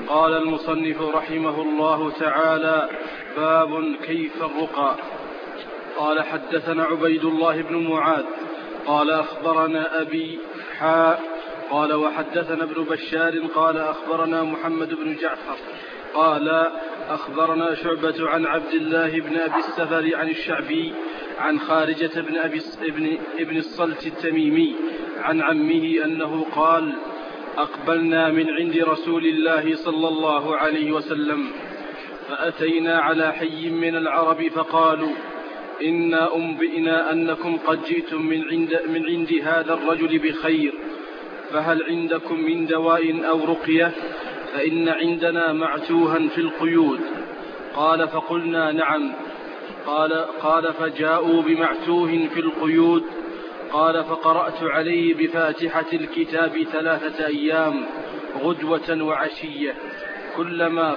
قال المصنف رحمه الله تعالى: باب كيف الرقى. قال: حدثنا عبيد الله بن معاذ قال أخبرنا أبي قال وحدثنا ابن بشار قال أخبرنا محمد بن جعفر قال أخبرنا شعبة عن عبد الله بن أبي السفر عن الشعبي عن خارجة ابن الصلت التميمي عن عمه أنه قال: أقبلنا من عند رسول الله صلى الله عليه وسلم فأتينا على حي من العرب فقالوا: إنا أنبئنا أنكم قد جئتم من عند هذا الرجل بخير، فهل عندكم من دواء أو رقية؟ فإن عندنا معتوها في القيود. قال: فقلنا: نعم. قال: فجاءوا بمعتوه في القيود. قال: فقرأت عليه بفاتحة الكتاب 3 أيام غدوة وعشية، كلما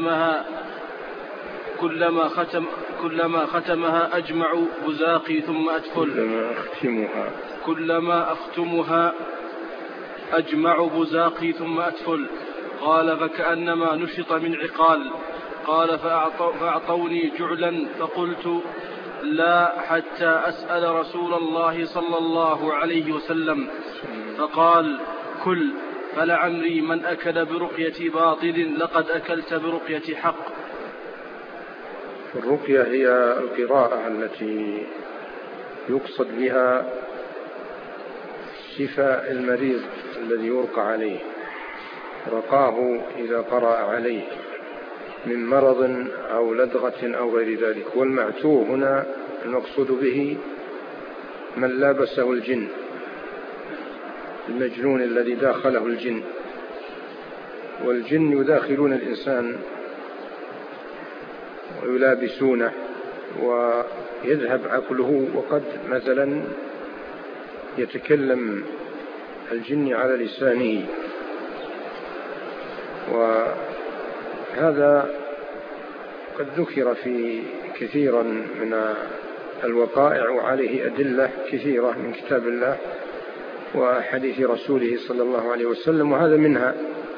ختمها أجمع بزاقي ثم أدخل. كلما أختمها أجمع بزاقي ثم أدخل. قال: فكأنما نشط من عقال. قال: فأعطوني جعلا فقلت: لا، حتى أسأل رسول الله صلى الله عليه وسلم. فقال: كل، فلعمري من أكل برقية باطل لقد أكلت برقية حق. الرقية هي القراءة التي يقصد بها شفاء المريض الذي يرقى عليه، رقاه إذا قرأ عليه من مرض أو لدغة أو غير ذلك. والمعتوه هنا المقصود به من لابسه الجن، المجنون الذي داخله الجن. والجن يداخلون الإنسان ويلابسونه ويذهب عقله، وقد مثلا يتكلم الجن على لسانه. وهذا قد ذكر في كثيرا من الوقائع، وعليه أدلة كثيرة من كتاب الله وحديث رسوله صلى الله عليه وسلم، وهذا منها.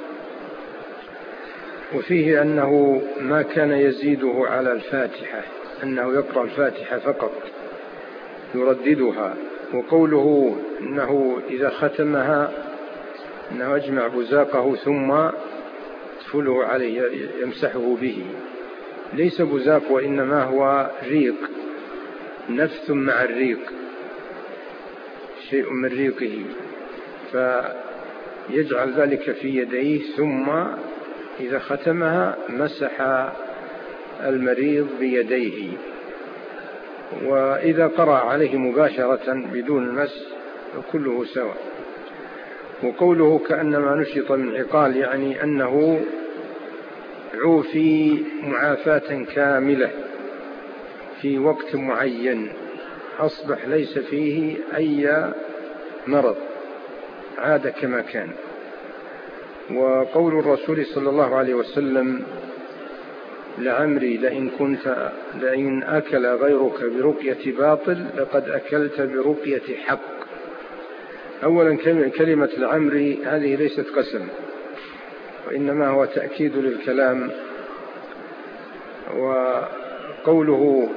وفيه أنه ما كان يزيده على الفاتحة، أنه يقرأ الفاتحة فقط يرددها. وقوله أنه إذا ختمها أنه أجمع بزاقه ثم يدفله عليه يمسحه به، ليس بزاق وإنما هو ريق، نفث مع الريق، شيء من ريقه، فيجعل ذلك في يديه ثم إذا ختمها مسح المريض بيديه. وإذا قرأ عليه مباشرة بدون مس كله سواء. وقوله كأنما نشط من عقال يعني أنه عوفي معافاة كاملة في وقت معين، أصبح ليس فيه أي مرض، عاد كما كان. وقول الرسول صلى الله عليه وسلم: لعمري لئن أكل غيرك برقية باطل لقد أكلت برقية حق. أولا كلمة لعمري هذه ليست قسم، وإنما هو تأكيد للكلام. وقوله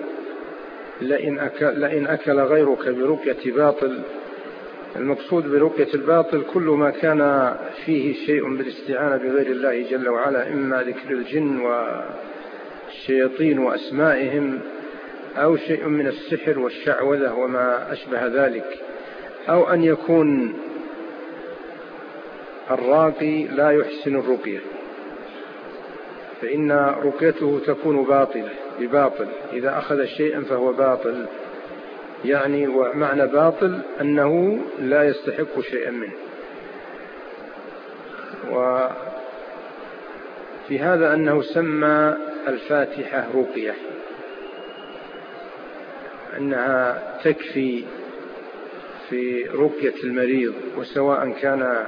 لئن أكل غيرك برقية باطل، المقصود برقية الباطل كل ما كان فيه شيء بالاستعانة بغير الله جل وعلا، إما ذكر الجن والشياطين وأسمائهم، أو شيء من السحر والشعوذة وما أشبه ذلك، أو أن يكون الراقي لا يحسن الرقية، فإن رقيته تكون بباطل. إذا أخذ شيئا فهو باطل، يعني ومعنى باطل أنه لا يستحق شيئا منه. وفي هذا أنه سمى الفاتحة رقية، أنها تكفي في رقية المريض، وسواء كان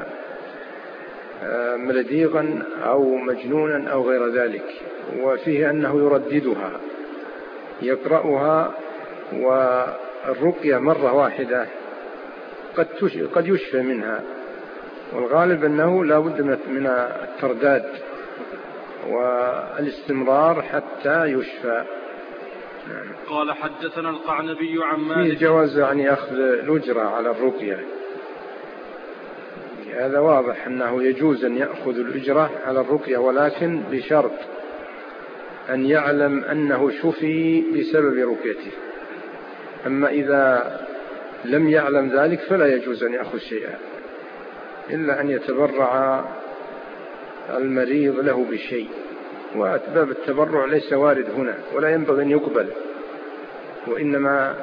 ملديغا أو مجنونا أو غير ذلك. وفيه أنه يرددها، يقرأها، والرقية مرة واحدة قد يشفى منها، والغالب أنه لا بد من الترداد والاستمرار حتى يشفى. قال حدثنا القعنبي عن مالك. في جواز يعني أخذ الأجرة على الرقية، هذا واضح أنه يجوز أن يأخذ الأجرة على الرقية، ولكن بشرط أن يعلم أنه شفي بسبب رقيته. أما إذا لم يعلم ذلك فلا يجوز أن يأخذ شيئا، إلا أن يتبرع المريض له بشيء، وأسباب التبرع ليس وارد هنا ولا ينبغي أن يقبل، وإنما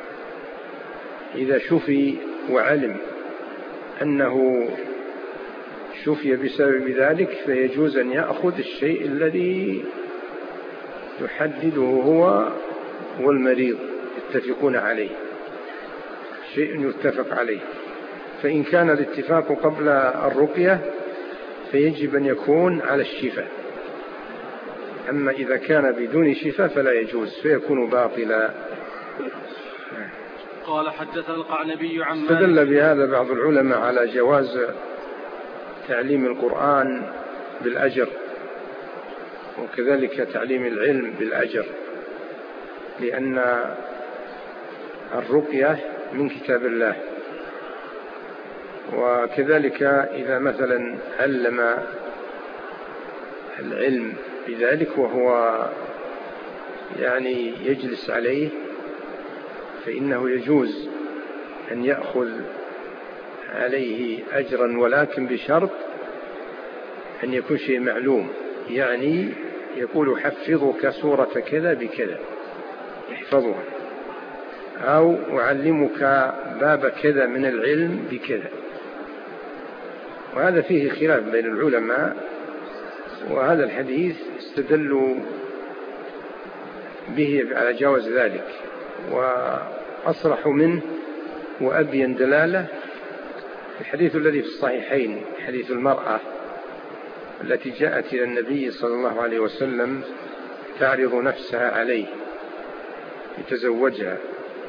إذا شفي وعلم أنه شفي بسبب ذلك فيجوز أن يأخذ الشيء الذي يحدده هو والمريض يتفقون عليه، شيء يتفق عليه. فإن كان الاتفاق قبل الرقية فيجب أن يكون على الشفاء، أما إذا كان بدون شفاء فلا يجوز فيكون باطلا. قال حدثنا القعنبي عن مالك. استدل بهذا بعض العلماء على جواز تعليم القرآن بالأجر، وكذلك تعليم العلم بالأجر، لأن الرقية من كتاب الله. وكذلك إذا مثلا علم العلم بذلك وهو يعني يجلس عليه فإنه يجوز أن يأخذ عليه أجرا، ولكن بشرط أن يكون شيء معلوم، يعني يقول حفظك سورة كذا بكذا يحفظها، أو أعلمك باب كذا من العلم بكذا. وهذا فيه خلاف بين العلماء، وهذا الحديث استدلوا به على جواز ذلك، وأصرح منه وأبين دلالة الحديث الذي في الصحيحين، حديث المرأة التي جاءت إلى النبي صلى الله عليه وسلم تعرض نفسها عليه يتزوجها،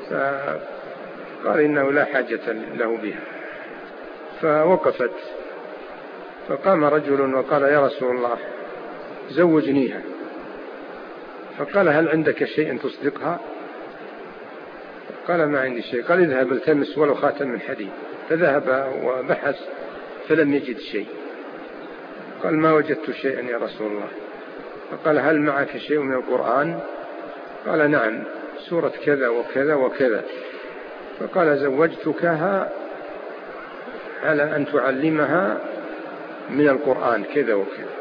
فقال إنه لا حاجة له بها، فوقفت، فقام رجل وقال يا رسول الله زوجنيها، فقال هل عندك شيء تصدقها؟ قال ما عندي شيء. قال اذهب التمس ولو خاتم من حديد، فذهب وبحث فلم يجد شيء. قال ما وجدت شيئا يا رسول الله. فقال هل معك شيء من القرآن؟ قال نعم، سورة كذا وكذا وكذا. فقال زوجتكها على أن تعلمها من القرآن كذا وكذا.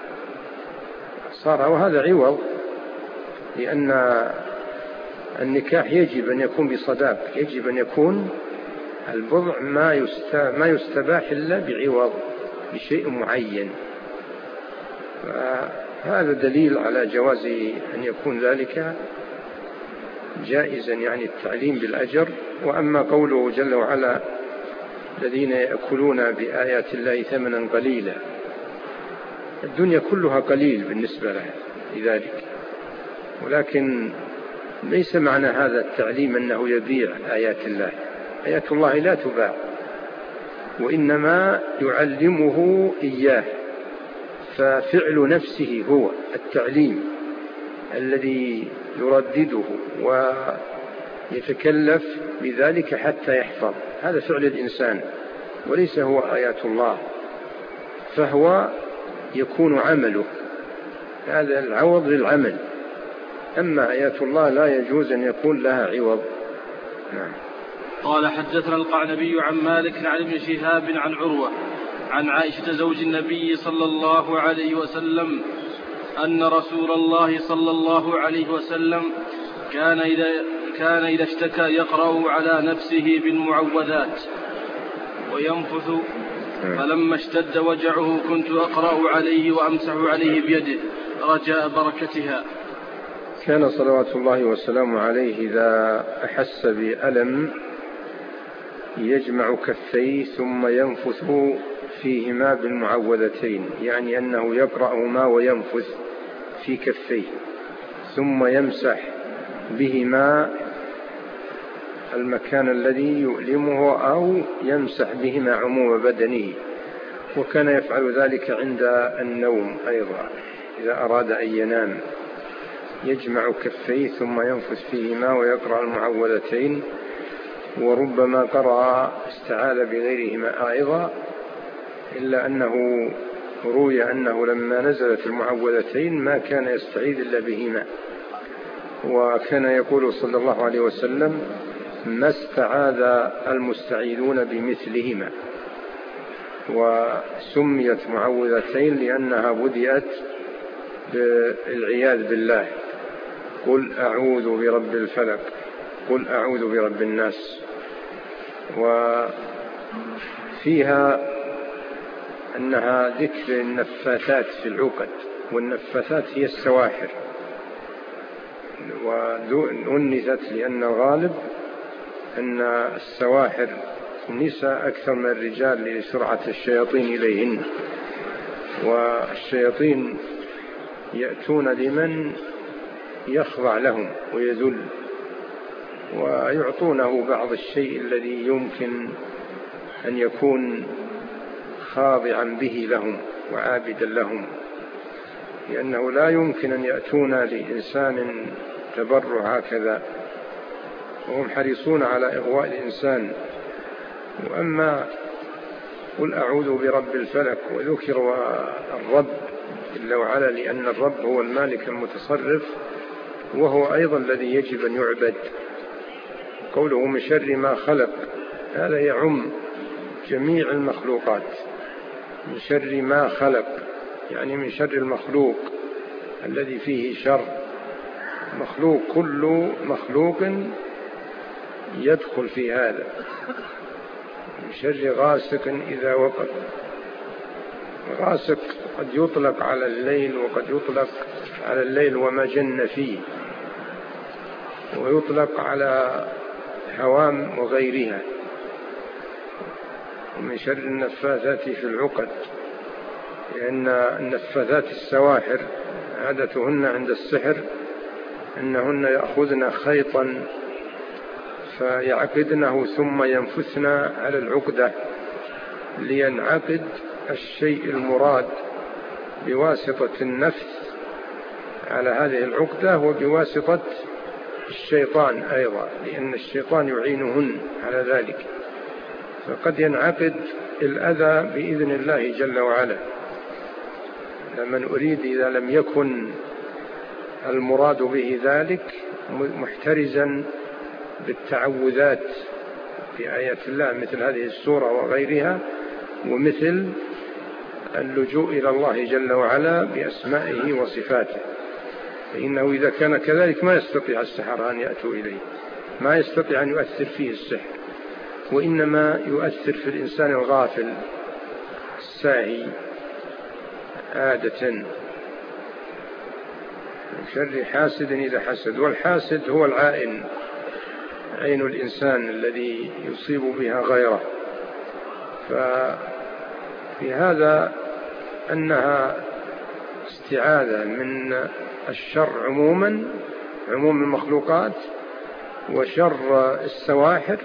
صار وهذا عوض، لأن النكاح يجب أن يكون بصداق، يجب أن يكون البضع ما يستباح إلا بعوض بشيء معين. فهذا دليل على جواز أن يكون ذلك جائزا، يعني التعليم بالأجر. وأما قوله جل وعلا الذين يأكلون بآيات الله ثمنا قليلا، الدنيا كلها قليل بالنسبة لها لذلك، ولكن ليس معنى هذا التعليم أنه يبيع آيات الله. آيات الله لا تباع، وإنما يعلمه إياه، ففعل نفسه هو التعليم الذي يردده ويتكلف بذلك حتى يحفظ، هذا فعل الإنسان وليس هو آيات الله، فهو يكون عمله، هذا العوض للعمل. أما آيات الله لا يجوز أن يكون لها عوض. نعم. قال حدثنا القعنبي عن مالك عن ابن شهاب عن عروة عن عائشة زوج النبي صلى الله عليه وسلم أن رسول الله صلى الله عليه وسلم كان إذا اشتكى يقرأ على نفسه بالمعوذات وينفث، فلما اشتد وجعه كنت أقرأ عليه وأمسح عليه بيده رجاء بركتها. كان صلوات الله وسلامه عليه إذا أحس بألم يجمع كفيه ثم ينفث فيهما بالمعوذتين، يعني أنه يقرأهما وينفث في كفيه ثم يمسح بهما المكان الذي يؤلمه أو يمسح بهما عموم بدنه، وكان يفعل ذلك عند النوم أيضا. إذا أراد أن ينام يجمع كفيه ثم ينفث فيهما ويقرأ المعوذتين، وربما قرأ استعاذ بغيرهما أيضا، إلا أنه روي أنه لما نزلت المعوذتين ما كان يستعيذ إلا بهما، وكان يقول صلى الله عليه وسلم: ما استعاذ المستعيذون بمثلهما. وسميت معوذتين لأنها بدأت بالعياذ بالله: قل أعوذ برب الفلق، قل أعوذ برب الناس. وفيها أنها ذكر النفاثات في العقد، والنفاثات هي السواحر، وأنثت لأن الغالب أن السواحر النساء أكثر من الرجال لسرعة الشياطين إليهن، والشياطين يأتون لمن يخضع لهم ويذل، ويعطونه بعض الشيء الذي يمكن أن يكون خاضعا به لهم وعابدا لهم، لأنه لا يمكن أن يأتون لإنسان تبرع هكذا، وهم حريصون على إغواء الإنسان. وأما قل أعوذ برب الفلك، وذكر الرب جل وعلا لأن الرب هو المالك المتصرف، وهو أيضا الذي يجب أن يعبد. قوله من شر ما خلق، هذا يعم جميع المخلوقات. من شر ما خلق يعني من شر المخلوق الذي فيه شر. مخلوق، كل مخلوق يدخل في هذا. من شر غاسق إذا وقب. غاسق قد يطلق على الليل، وقد يطلق على الليل وما جن فيه، ويطلق على هوام وغيرها. ومن شر النفاثات في العقد، لأن النفاثات السواحر عادتهن عند السحر أنهن يأخذن خيطا فيعقدنه ثم ينفثن على العقدة لينعقد الشيء المراد بواسطة النفث على هذه العقدة، وبواسطة الشيطان أيضا، لأن الشيطان يعينهن على ذلك. فقد ينعقد الأذى بإذن الله جل وعلا. لمن أريد إذا لم يكن المراد به ذلك محترزا بالتعوذات في آيات الله مثل هذه السورة وغيرها، ومثل اللجوء إلى الله جل وعلا بأسمائه وصفاته، فإنه إذا كان كذلك ما يستطيع السحرة أن يأتوا إليه، ما يستطيع أن يؤثر فيه السحر، وإنما يؤثر في الإنسان الغافل الساهي عادة. من شر حاسد إذا حسد، والحاسد هو العائن، عين الإنسان الذي يصيب بها غيره. ففي هذا أنها استعاذة من الشر عموما، عموم المخلوقات، وشر السواحر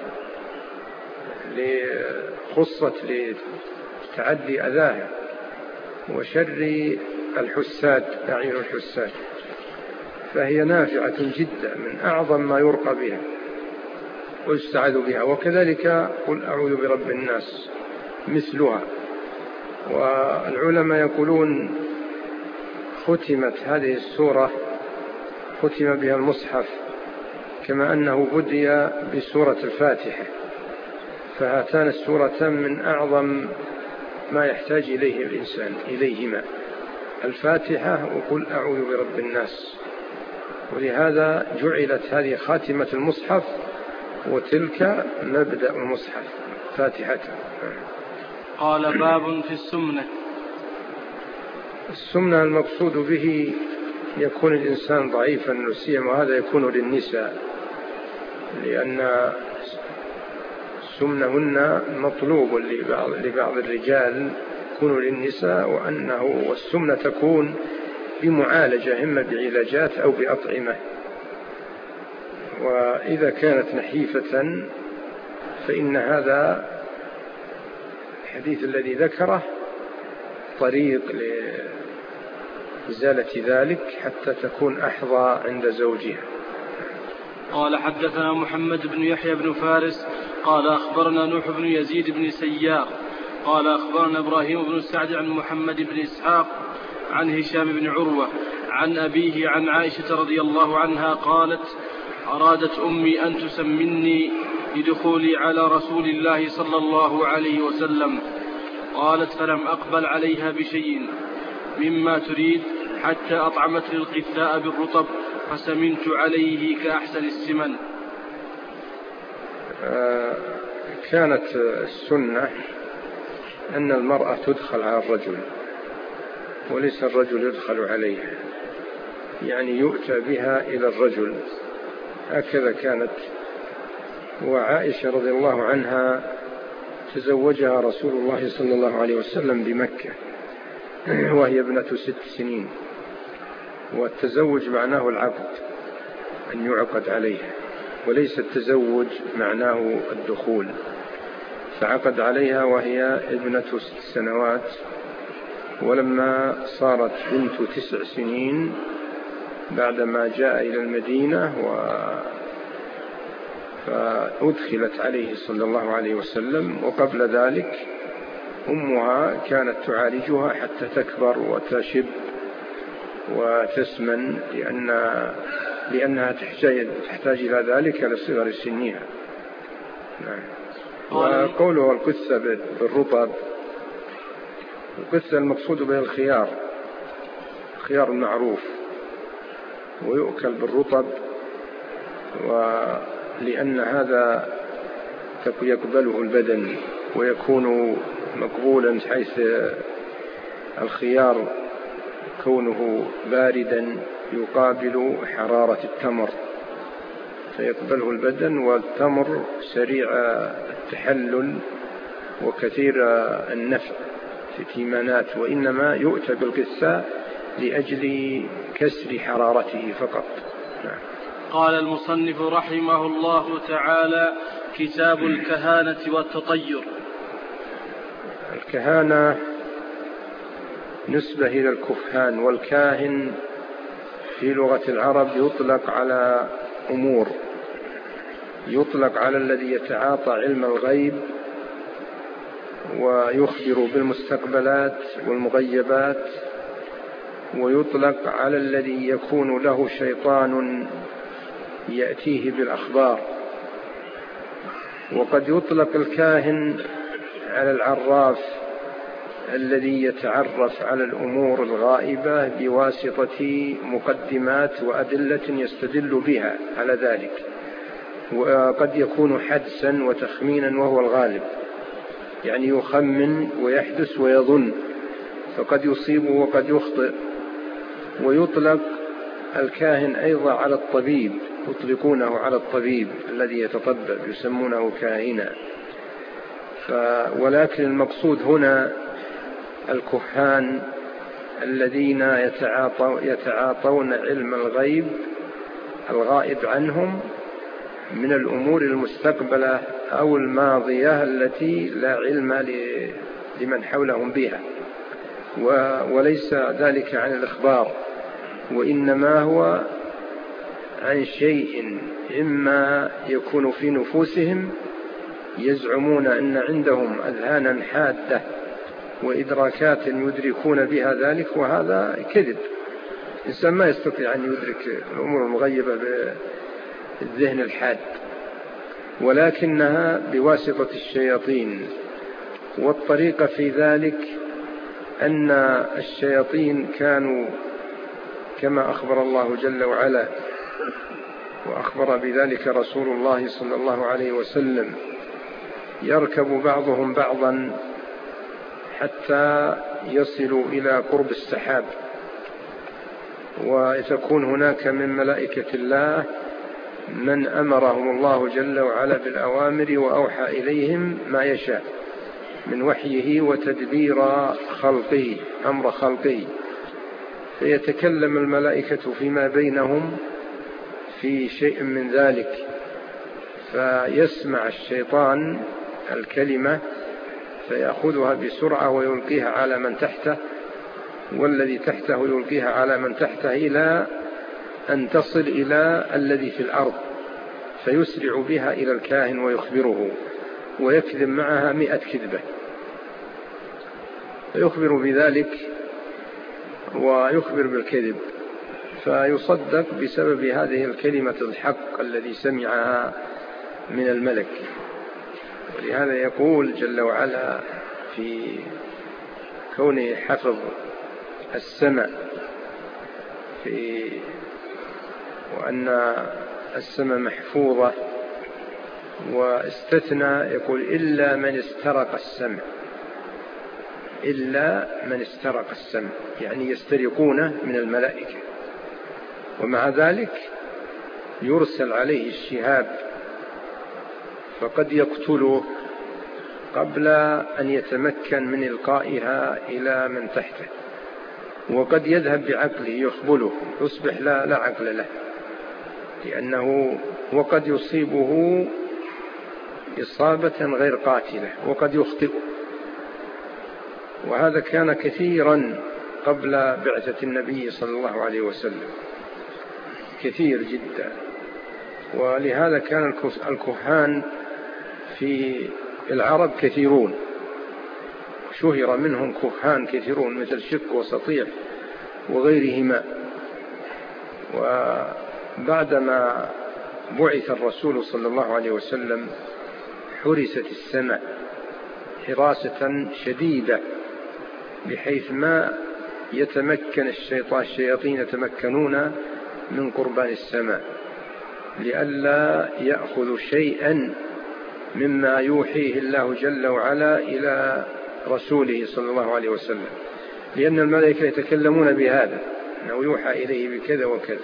خصت لتعدي أذاها، وشر الحساد، أعين الحساد، فهي نافعة جدا من أعظم ما يرقى بها ويستعاذ بها. وكذلك قل أعوذ برب الناس مثلها. والعلماء يقولون ختمت هذه السورة، ختم بها المصحف، كما أنه بدأ بسورة الفاتحة، فهاتان السورتان من أعظم ما يحتاج إليه الإنسان إليهما، الفاتحة وقل أعوذ برب الناس. ولهذا جعلت هذه خاتمة المصحف، وتلك مبدأ المصحف فاتحة. قال باب في السمنة. السمنة المقصود به يكون الإنسان ضعيفا نسيا، وهذا يكون للنساء، لأن سمنهن مطلوب لبعض الرجال يكون للنساء، والسمنة تكون بمعالجة، إما بعلاجات أو بأطعمة. وإذا كانت نحيفة فإن هذا الحديث الذي ذكره طريق إزالة ذلك حتى تكون أحظى عند زوجها. قال حدثنا محمد بن يحيى بن فارس قال أخبرنا نوح بن يزيد بن سيار قال أخبرنا إبراهيم بن سعد عن محمد بن إسحاق عن هشام بن عروة عن أبيه عن عائشة رضي الله عنها قالت: أرادت أمي أن تسمني لدخولي على رسول الله صلى الله عليه وسلم، قالت: فلم أقبل عليها بشيء مما تريد حتى أطعمتني القثاء بالرطب فسمنت عليه كأحسن السمن. كانت السنة أن المرأة تدخل على الرجل وليس الرجل يدخل عليها، يعني يؤتى بها إلى الرجل، هكذا كانت. وعائشة رضي الله عنها تزوجها رسول الله صلى الله عليه وسلم بمكة وهي ابنة 6 سنين، والتزوج معناه العقد، أن يعقد عليها، وليس التزوج معناه الدخول. فعقد عليها وهي ابنة 6 سنوات، ولما صارت بنت 9 سنين بعدما جاء إلى المدينة فأدخلت عليه صلى الله عليه وسلم. وقبل ذلك أمها كانت تعالجها حتى تكبر وتشب وتسمن، لأنها تحتاج إلى ذلك لصغر سنها. وقوله القثة بالرطب، القثة المقصود به الخيار المعروف، ويؤكل بالرطب، ولأن هذا يقبله البدن ويكون مقبولا، حيث الخيار كونه باردا يقابل حرارة التمر فيقبله البدن، والتمر سريع التحلل وكثير النفع في الإيمانات، وإنما يؤتى بالقثاء لأجل كسر حرارته فقط. قال المصنف رحمه الله تعالى: كتاب الكهانة والتطير. الكهانة نسبة إلى الكهان، والكاهن في لغة العرب يطلق على أمور، يطلق على الذي يتعاطى علم الغيب ويخبر بالمستقبلات والمغيبات، ويطلق على الذي يكون له شيطان يأتيه بالأخبار. وقد يطلق الكاهن على العراف الذي يتعرف على الأمور الغائبة بواسطة مقدمات وأدلة يستدل بها على ذلك، وقد يكون حدسا وتخمينا وهو الغالب، يعني يخمن ويحدث ويظن، فقد يصيب وقد يخطئ. ويطلق الكاهن أيضا على الطبيب، يطلقونه على الطبيب الذي يتطبب يسمونه كاهنا. ولكن المقصود هنا الكهان الذين يتعاطون علم الغيب الغائب عنهم من الأمور المستقبلة أو الماضية التي لا علم لمن حولهم بها، وليس ذلك عن الإخبار، وإنما هو عن شيء إما يكون في نفوسهم، يزعمون أن عندهم أذهانا حادة وإدراكات يدركون بها ذلك، وهذا كذب. الإنسان ما يستطيع أن يدرك الأمور المغيبة بالذهن الحاد، ولكنها بواسطة الشياطين. والطريقة في ذلك أن الشياطين كانوا كما أخبر الله جل وعلا، وأخبر بذلك رسول الله صلى الله عليه وسلم، يركب بعضهم بعضا حتى يصلوا إلى قرب السحاب، وتكون هناك من ملائكة الله من أمرهم الله جل وعلا بالأوامر وأوحى إليهم ما يشاء من وحيه وتدبير خلقه، أمر خلقه، فيتكلم الملائكة فيما بينهم في شيء من ذلك، فيسمع الشيطان الكلمة فيأخذها بسرعة ويلقيها على من تحته، والذي تحته يلقيها على من تحته إلى أن تصل إلى الذي في الأرض، فيسرع بها إلى الكاهن ويخبره، ويكذب معها 100 كذبة، فيخبر بذلك ويخبر بالكذب، فيصدق بسبب هذه الكلمة الحق الذي سمعها من الملك. ولهذا يقول جل وعلا في كونه حفظ السمع وأن السمع محفوظة، واستثنى يقول إلا من استرق السمع، إلا من استرق السمع، يعني يسترقونه من الملائكة، ومع ذلك يرسل عليه الشهاب فقد يقتله قبل أن يتمكن من إلقائها إلى من تحته، وقد يذهب بعقله يخبله يصبح لا عقل له، لأنه وقد يصيبه إصابة غير قاتلة وقد يخطئه، وهذا كان كثيرا قبل بعثة النبي صلى الله عليه وسلم، كثير جدا. ولهذا كان الكهان في العرب كثيرون، شهر منهم كهان كثيرون مثل شك وسطيع وغيرهما. وبعدما بعث الرسول صلى الله عليه وسلم حرست السمع حراسة شديدة، بحيث ما يتمكن الشياطين يتمكنون من قربان السمع، لئلا يأخذ شيئا مما يوحيه الله جل وعلا إلى رسوله صلى الله عليه وسلم، لأن الملائكة يتكلمون بهذا، أنه يوحى إليه بكذا وكذا،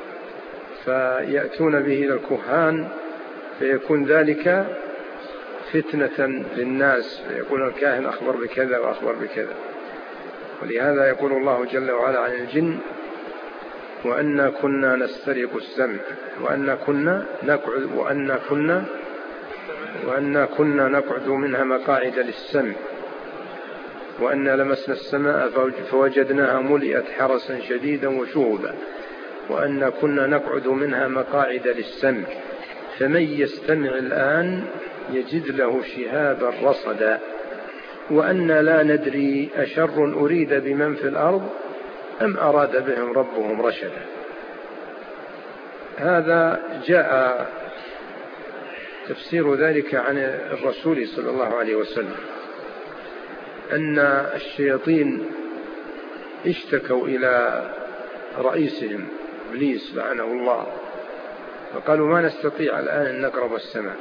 فيأتون به إلى الكهان، فيكون ذلك فتنة للناس، فيقول الكاهن أخبر بكذا وأخبر بكذا. ولهذا يقول الله جل وعلا عن الجن: وأنا كنا نسترق السمع وأنا كنا نقعد منها مقاعد للسمع وأنا لمسنا السماء فوجدناها ملئت حرسا شديدا وشهبا وأنا كنا نقعد منها مقاعد للسمع فمن يستمع الآن يجد له شهابا رصدا وأنا لا ندري أشر أريد بمن في الأرض أم أراد بهم ربهم رشدا. هذا جاء تفسير ذلك عن الرسول صلى الله عليه وسلم، أن الشياطين اشتكوا إلى رئيسهم إبليس لعنه الله، فقالوا: ما نستطيع الآن أن نقرب السماء.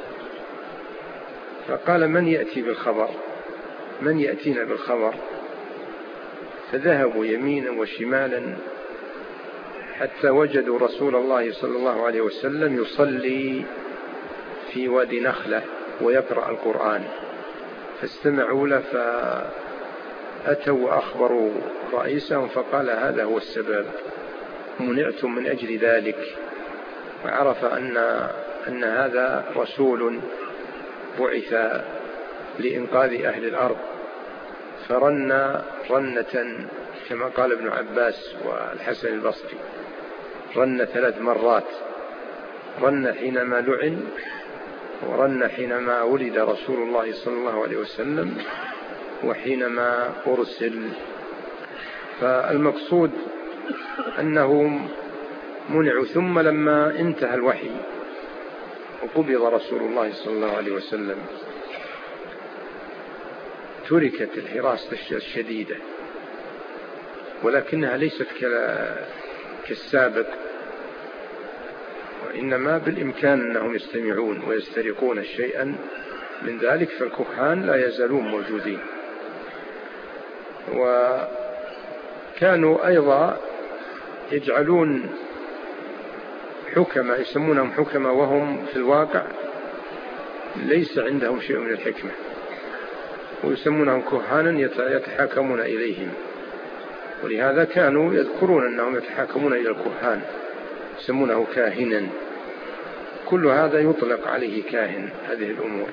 فقال: من يأتي بالخبر؟ من يأتينا بالخبر؟ فذهبوا يمينا وشمالا حتى وجدوا رسول الله صلى الله عليه وسلم يصلي في وادي نخلة ويقرأ القرآن، فاستمعوا له، فأتوا وأخبروا رئيسهم، فقال: هذا هو السبب، منعتم من أجل ذلك. وعرف أن هذا رسول بعث لإنقاذ أهل الأرض، فرن رنة كما قال ابن عباس والحسن البصري، رن 3 مرات، رن حينما لعن، ورن حينما ولد رسول الله صلى الله عليه وسلم، وحينما أرسل. فالمقصود أنهم منعوا. ثم لما انتهى الوحي وقبض رسول الله صلى الله عليه وسلم تركت الحراسة الشديدة، ولكنها ليست كالسابق، وإنما بالإمكان أنهم يستمعون ويسترقون شيئا من ذلك، فالكهان لا يزالون موجودين. وكانوا أيضا يجعلون حكمة، يسمونهم حكمة، وهم في الواقع ليس عندهم شيء من الحكمة، ويسمونهم كهانا يتحاكمون إليهم. ولهذا كانوا يذكرون أنهم يتحاكمون إلى الكهان، يسمونه كاهنا. كل هذا يطلق عليه كاهن، هذه الأمور.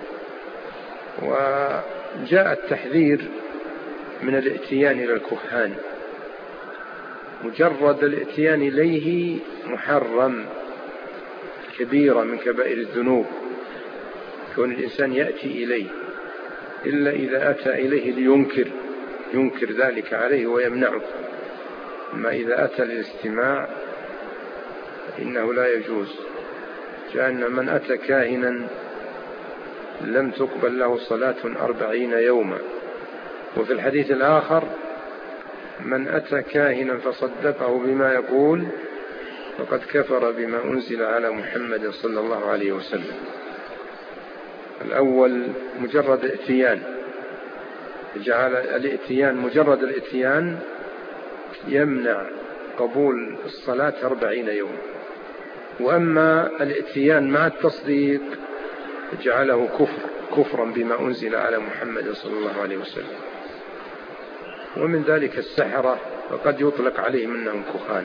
وجاء التحذير من الاتيان إلى الكهان، مجرد الاتيان إليه محرم، كبيرة من كبائر الذنوب كون الإنسان يأتي إليه، إلا إذا أتى إليه ينكر ذلك عليه ويمنعه. أما إذا أتى للاستماع إنه لا يجوز. كأن من أتى كاهنا لم تقبل له صلاة 40 يوما. وفي الحديث الآخر من أتى كاهنا فصدقه بما يقول فقد كفر بما أنزل على محمد صلى الله عليه وسلم. الأول مجرد اتيان، جعل الاتيان مجرد الاتيان يمنع قبول الصلاة 40 يوم. وأما الاتيان مع التصديق جعله كفرا بما أنزل على محمد صلى الله عليه وسلم. ومن ذلك السحرة، فقد يطلق عليهم أنهم كهان،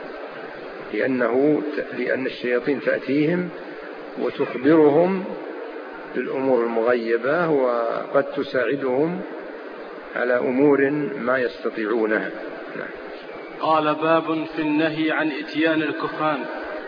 لأن الشياطين تأتيهم وتخبرهم بالأمور المغيبة، وقد تساعدهم على أمور ما يستطيعونها. قال باب في النهي عن إتيان الكهان.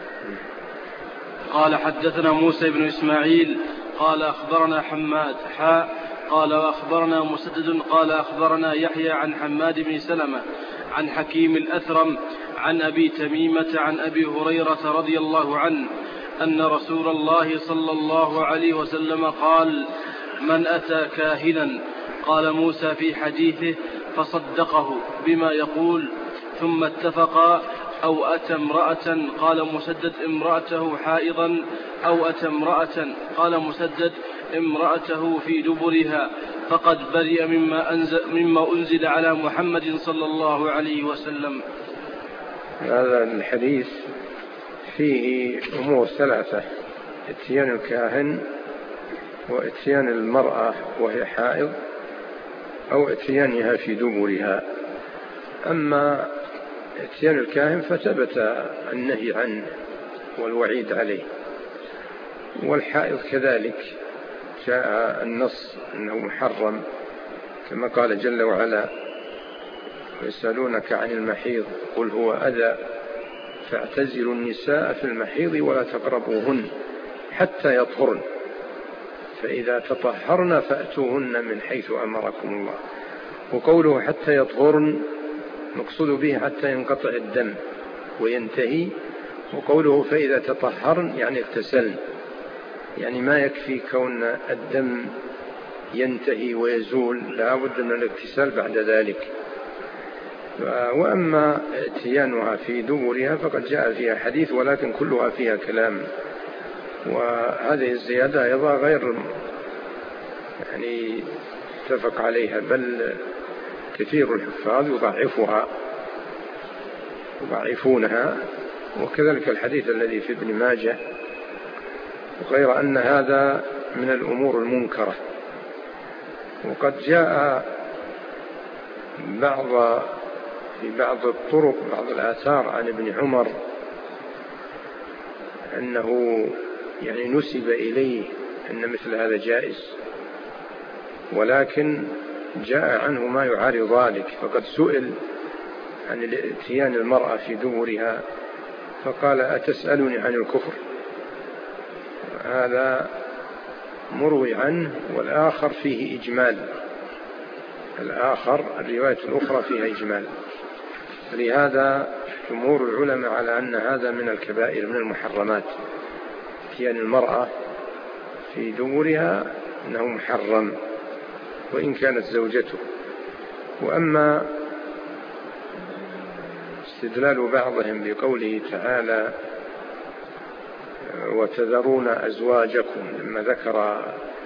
قال حدثنا موسى بن إسماعيل قال أخبرنا حماد قال وأخبرنا مسدد قال أخبرنا يحيى عن حماد بن سلمة عن حكيم الأثرم عن أبي تميمة عن أبي هريرة رضي الله عنه أن رسول الله صلى الله عليه وسلم قال: من أتى كاهنا، قال موسى في حديثه، فصدقه بما يقول ثم اتفقا، أو أتى امرأة، قال مسدد امرأته حائضا، أو أتى امرأة، قال مسدد امرأته في دبرها، فقد برئ مما أنزل على محمد صلى الله عليه وسلم. هذا الحديث فيه أمور ثلاثة: اتيان الكاهن، واتيان المرأة وهي حائض، أو اتيانها في دبرها. أما اتيان الكاهن فثبت النهي عنه والوعيد عليه، والحائض كذلك جاء النص أنه محرم، كما قال جل وعلا: ويسألونك عن المحيض قل هو أذى فاعتزلوا النساء في المحيض ولا تقربوهن حتى يطهرن فإذا تطهرن فأتوهن من حيث أمركم الله. وقوله حتى يطهرن مقصود به حتى ينقطع الدم وينتهي، وقوله فإذا تطهرن يعني اغتسلن، يعني ما يكفي كون الدم ينتهي ويزول، لا بد من الاغتسال بعد ذلك. وأما اتيانها في دبرها فقد جاء فيها حديث، ولكن كلها فيها كلام، وهذه الزيادة أيضا غير اتفق عليها، بل كثير الحفاظ يضعفونها، وكذلك الحديث الذي في ابن ماجه، غير أن هذا من الأمور المنكرة. وقد جاء في بعض الطرق، بعض الآثار عن ابن عمر أنه نسب إليه أن مثل هذا جائز، ولكن جاء عنه ما يعارض ذلك. فقد سئل عن اتيان المرأة في دبرها فقال: أتسألني عن الكفر؟ هذا مروي عنه، والآخر فيه إجمال، الرواية الأخرى فيها إجمال. لهذا جمهور العلماء على أن هذا من الكبائر، من المحرمات، اتيان المرأة في دبرها أنه محرم وإن كانت زوجته. وأما استدلال بعضهم بقوله تعالى: وتذرون أزواجكم، لما ذكر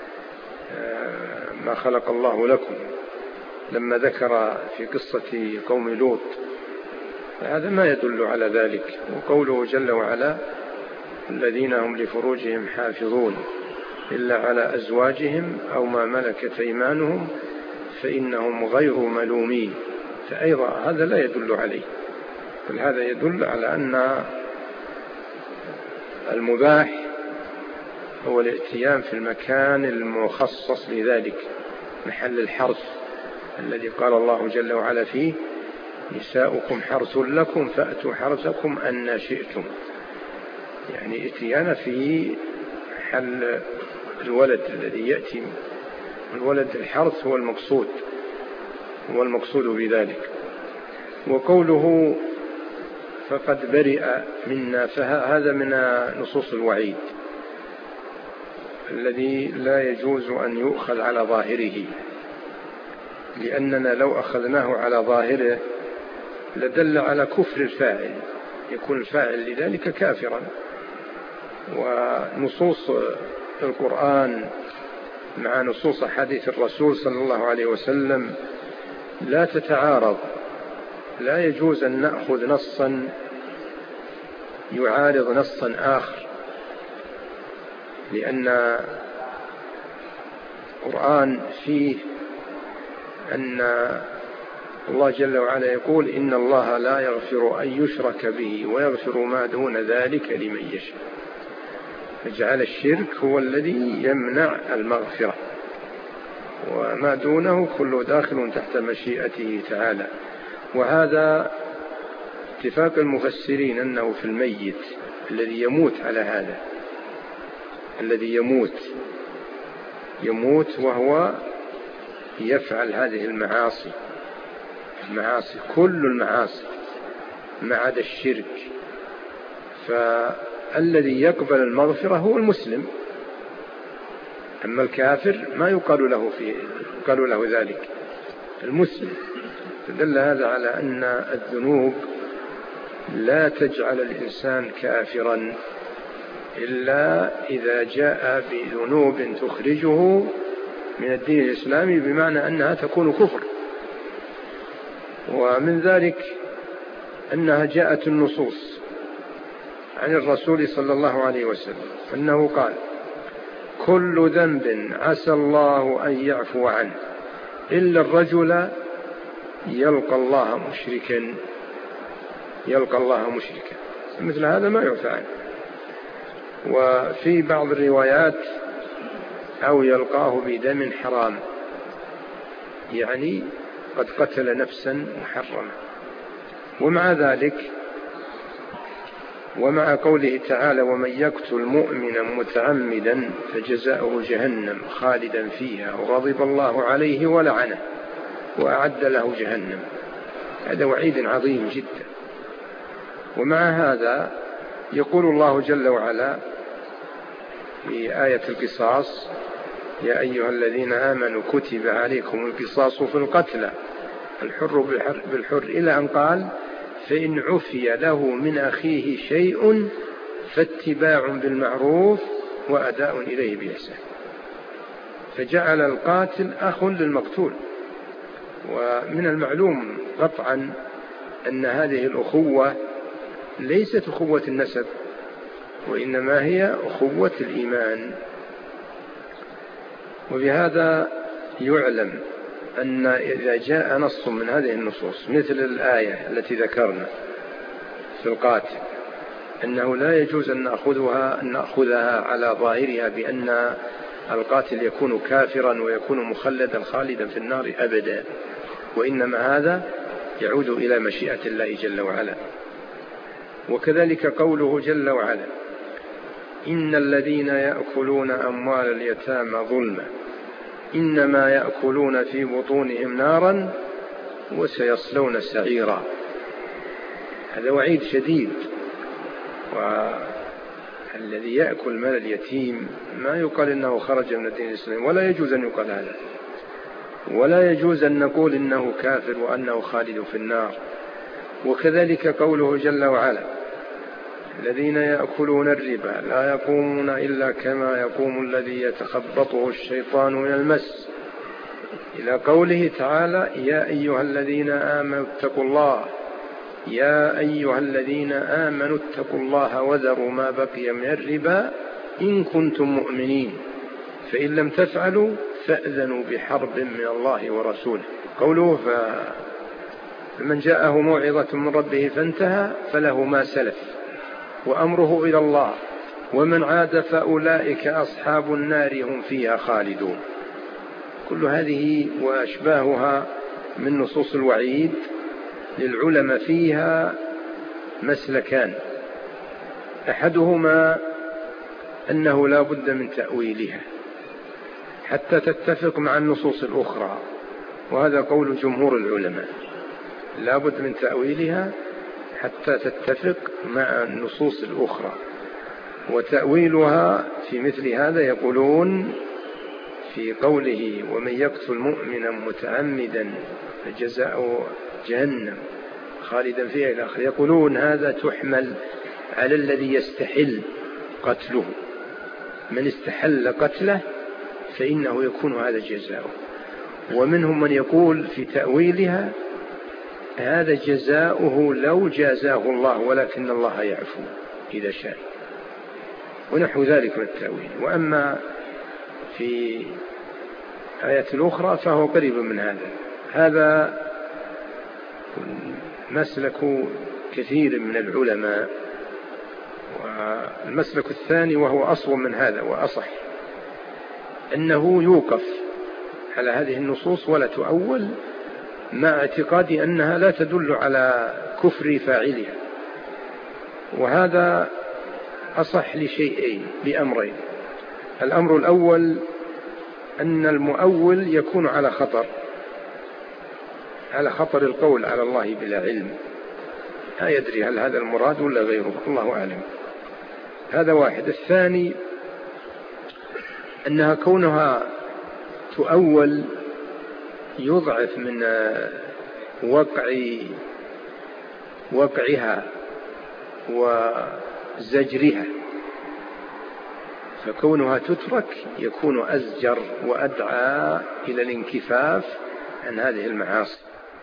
ما خلق الله لكم، لما ذكر في قصة قوم لوط، هذا ما يدل على ذلك. وقوله جل وعلا: الذين هم لفروجهم حافظون إلا على أزواجهم أو ما ملكت أيمانهم فإنهم غير ملومين، فأيضا هذا لا يدل عليه، بل هذا يدل على أن المباح هو الاتيان في المكان المخصص لذلك، محل الحرث الذي قال الله جل وعلا فيه: نساؤكم حرث لكم فأتوا حرثكم أن شئتم، يعني اتيان في حل الولد الذي يأتي الولد، الحرث هو المقصود بذلك. وقوله فقد برئ منا، فهذا من نصوص الوعيد الذي لا يجوز أن يؤخذ على ظاهره، لأننا لو أخذناه على ظاهره لدل على كفر الفاعل، يكون الفاعل لذلك كافرا. ونصوص القرآن مع نصوص حديث الرسول صلى الله عليه وسلم لا تتعارض، لا يجوز أن نأخذ نصا يعارض نصا آخر، لأن القرآن فيه أن الله جل وعلا يقول إن الله لا يغفر أن يشرك به ويغفر ما دون ذلك لمن يشاء، فجعل الشرك هو الذي يمنع المغفرة، وما دونه كله داخل تحت مشيئته تعالى. وهذا اتفاق المفسرين أنه في الميت الذي يموت على هذا، الذي يموت وهو يفعل هذه المعاصي كل المعاصي ما عدا الشرك، فالذي يقبل المغفرة هو المسلم، أما الكافر ما يقال له ذلك، المسلم. فدل هذا على أن الذنوب لا تجعل الإنسان كافرا إلا إذا جاء بذنوب تخرجه من الدين الإسلامي، بمعنى أنها تكون كفر. ومن ذلك أنها جاءت النصوص عن الرسول صلى الله عليه وسلم أنه قال كل ذنب عسى الله أن يعفو عنه إلا الرجل يلقى الله مشركا، مثل هذا ما يعفى عنه. وفي بعض الروايات أو يلقاه بدم حرام، يعني قد قتل نفسا محرمة. ومع ذلك ومع قوله تعالى ومن يقتل مؤمنا متعمدا فجزاؤه جهنم خالدا فيها وغضب الله عليه ولعنه وأعد له جهنم، هذا وعيد عظيم جدا. ومع هذا يقول الله جل وعلا في آية القصاص يا أيها الذين آمنوا كتب عليكم القصاص في القتلى الحر بالحر، إلى أن قال فإن عفي له من أخيه شيء فاتباع بالمعروف وأداء إليه بإحسان، فجعل القاتل أخ للمقتول. ومن المعلوم قطعا أن هذه الأخوة ليست أخوة النسب، وإنما هي أخوة الإيمان. وبهذا يعلم أن إذا جاء نص من هذه النصوص مثل الآية التي ذكرنا في القاتل أنه لا يجوز أن نأخذها على ظاهرها بأن القاتل يكون كافرا ويكون مخلدا خالدا في النار أبدا، وإنما هذا يعود إلى مشيئة الله جل وعلا. وكذلك قوله جل وعلا إن الذين يأكلون أموال اليتامى ظلما إنما يأكلون في بطونهم نارا وسيصلون سعيرا، هذا وعيد شديد. والذي يأكل مال اليتيم ما يقال إنه خرج من الدين الإسلامي، ولا يجوز أن يقال هذا، ولا يجوز أن نقول إنه كافر وأنه خالد في النار. وكذلك قوله جل وعلا الذين يأكلون الربا لا يقومون إلا كما يقوم الذي يتخبطه الشيطان من المس، إلى قوله تعالى يا أيها الذين آمنوا اتقوا الله وذروا ما بقي من الربا إن كنتم مؤمنين فإن لم تفعلوا فأذنوا بحرب من الله ورسوله. قوله فمن جاءه موعظة من ربه فانتهى فله ما سلف وأمره إلى الله ومن عاد فأولئك أصحاب النار هم فيها خالدون. كل هذه وأشباهها من نصوص الوعيد للعلماء فيها مسلكان: أحدهما أنه لا بد من تأويلها حتى تتفق مع النصوص الأخرى، وهذا قول جمهور العلماء، لا بد من تأويلها حتى تتفق مع النصوص الأخرى. وتأويلها في مثل هذا يقولون في قوله: ومن يقتل مؤمنا متعمدا فجزاؤه جهنم خالدا فيها إلى آخره، يقولون هذا تحمل على الذي يستحل قتله، من استحل قتله فإنه يكون هذا جزاؤه. ومنهم من يقول في تأويلها: هذا جزاؤه لو جازاه الله، ولكن الله يعفو إذا شاء، ونحو ذلك من التأويل. وأما في آية الأخرى فهو قريب من هذا. هذا مسلك كثير من العلماء. والمسلك الثاني وهو أصل من هذا وأصح، أنه يوقف على هذه النصوص ولا تؤول، مع اعتقاد أنها لا تدل على كفر فاعلها. وهذا أصح لشيئين، لأمرين: الأمر الأول أن المؤول يكون على خطر القول على الله بلا علم، لا يدري هل هذا المراد ولا غيره، الله أعلم. هذا واحد. الثاني أنها كونها تؤول يضعف من وقعها وزجرها، فكونها تترك يكون أزجر وأدعى إلى الانكفاف عن هذه المعاصي.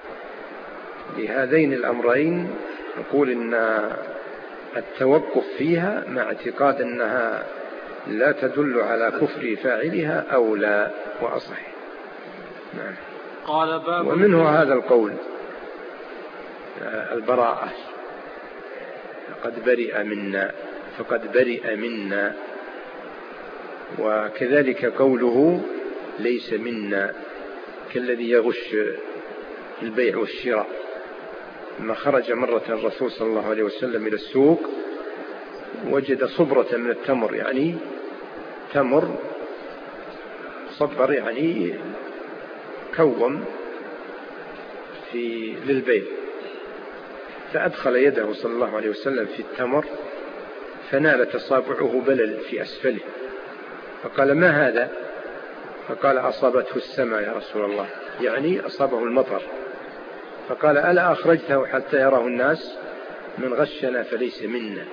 لهذين الأمرين نقول إن التوقف فيها مع اعتقاد أنها لا تدل على كفر فاعلها أولى وأصح. نعم. قال باب. ومنه هذا القول: البراءة، فقد برئ منا. وكذلك قوله: ليس منا، كالذي يغش البيع والشراء. لما خرج مرة الرسول صلى الله عليه وسلم إلى السوق وجد صبرة من التمر، يعني تمر صبر، يعني كوم للبيع، فأدخل يده صلى الله عليه وسلم في التمر فنالت أصابعه بلل في أسفله، فقال: ما هذا؟ فقال: أصابته السماء يا رسول الله، يعني أصابه المطر. فقال: ألا أخرجته حتى يراه الناس؟ من غشنا فليس منا.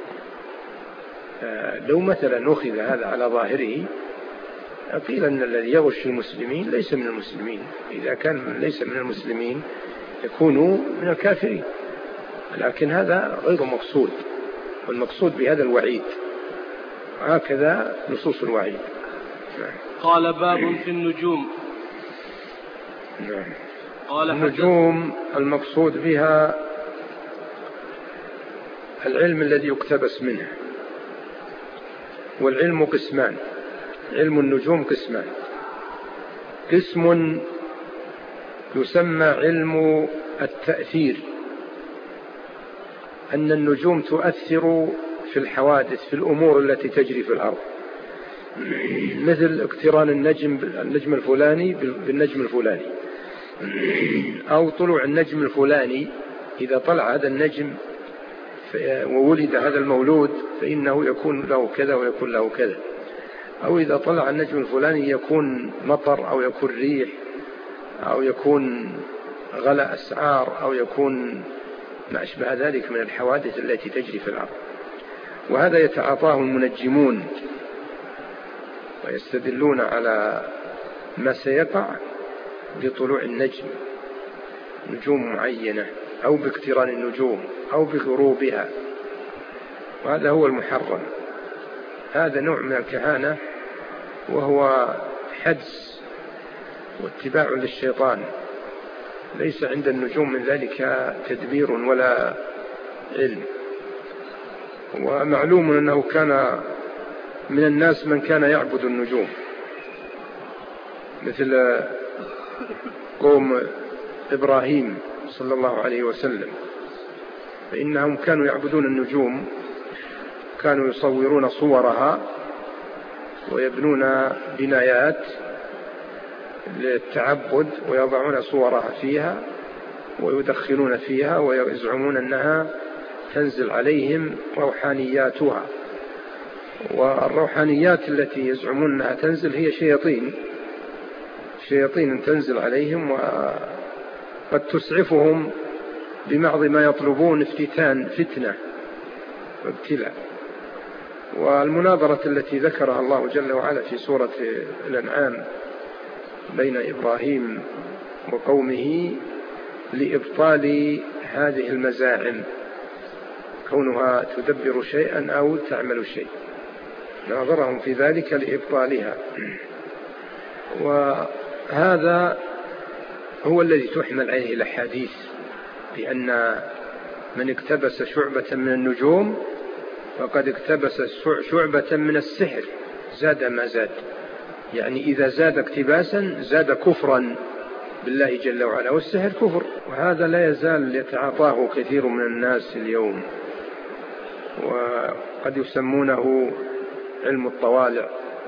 لو مثلا أخذ هذا على ظاهره قيل أن الذي يغش المسلمين ليس من المسلمين، إذا كان ليس من المسلمين يكون من الكافرين، لكن هذا غير مقصود، والمقصود بهذا الوعيد، هكذا نصوص الوعيد. قال: باب في النجوم. قال: النجوم المقصود بها العلم الذي يقتبس منه. والعلم قسمان، علم النجوم قسمان: قسم يسمى علم التأثير، أن النجوم تؤثر في الحوادث، في الأمور التي تجري في الأرض، مثل اقتران النجم الفلاني بالنجم الفلاني، أو طلوع النجم الفلاني، إذا طلع هذا النجم وولد هذا المولود فإنه يكون له كذا ويكون له كذا، أو إذا طلع النجم الفلاني يكون مطر، أو يكون ريح، أو يكون غلاء أسعار، أو يكون ما أشبه ذلك من الحوادث التي تجري في الأرض. وهذا يتعاطاه المنجمون ويستدلون على ما سيقع بطلوع النجم، نجوم معينة، أو باقتران النجوم، أو بغروبها، وهذا هو المحرم. هذا نوع من الكهانة، وهو حدس واتباع للشيطان، ليس عند النجوم من ذلك تدبير ولا علم. ومعلوم أنه كان من الناس من كان يعبد النجوم، مثل قوم إبراهيم صلى الله عليه وسلم، فإنهم كانوا يعبدون النجوم، كانوا يصورون صورها ويبنون بنايات للتعبد ويضعون صورها فيها ويدخلون فيها ويزعمون أنها تنزل عليهم روحانياتها. والروحانيات التي يزعمون أنها تنزل هي شياطين تنزل عليهم وقد تسعفهم ببعض ما يطلبون فتنة وابتلاء. والمناظرة التي ذكرها الله جل وعلا في سورة الأنعام بين إبراهيم وقومه لإبطال هذه المزاعم، كونها تدبر شيئا أو تعمل شيء، ناظرهم في ذلك لإبطالها. وهذا هو الذي تحمل عليه الأحاديث، بأن من اقتبس شعبة من النجوم فقد اقتبس شعبة من السحر، زاد ما زاد، يعني إذا زاد اقتباسا زاد كفرا بالله جل وعلا، والسحر كفر، وهذا لا يزال يتعاطاه كثير من الناس اليوم، وقد يسمونه علم الطوالع،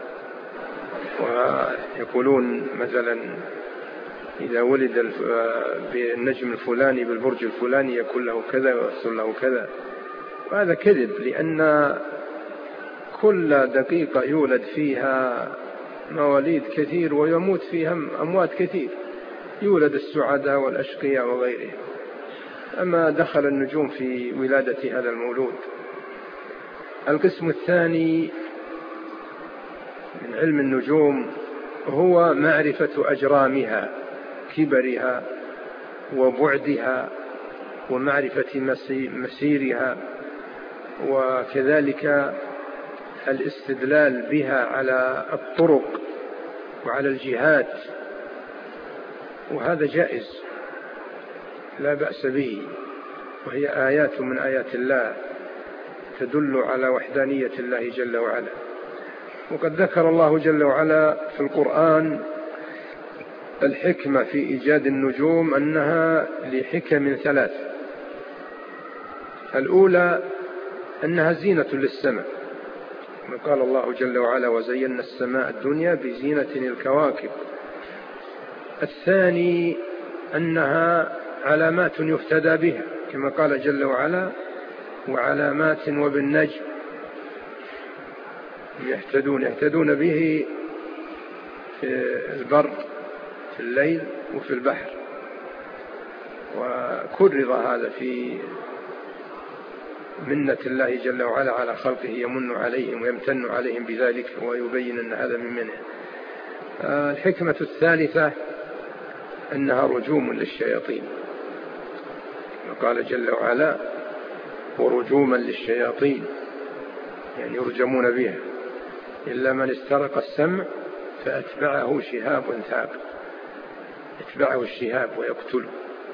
ويقولون مثلا إذا ولد بالنجم الفلاني بالبرج الفلاني يكون له كذا ويحصل له كذا، وهذا كذب، لأن كل دقيقة يولد فيها مواليد كثير ويموت فيها أموات كثير، يولد السعداء والأشقياء وغيرهم. أما دخل النجوم في ولادة هذا المولود. القسم الثاني من علم النجوم هو معرفة أجرامها، كبرها وبعدها ومعرفة مسيرها، وكذلك الاستدلال بها على الطرق وعلى الجهات، وهذا جائز لا بأس به، وهي آيات من آيات الله تدل على وحدانية الله جل وعلا. وقد ذكر الله جل وعلا في القرآن الحكمة في إيجاد النجوم أنها لحكم ثلاث. الأولى أنها زينة للسماء، كما قال الله جل وعلا وزينا السماء الدنيا بزينة الكواكب. الثاني أنها علامات يهتدى بها، كما قال جل وعلا وعلامات وبالنجم يهتدون به في البر في الليل وفي البحر. وكرر هذا في منة الله جل وعلا على خلقه، يمن عليهم ويمتن عليهم بذلك ويبين أن هذا من منه. الحكمة الثالثة أنها رجوم للشياطين، قال جل وعلا ورجوما للشياطين، يعني يرجمون بها، إلا من استرق السمع فأتبعه شهاب ثاقب، يتبعه الشهاب ويقتله.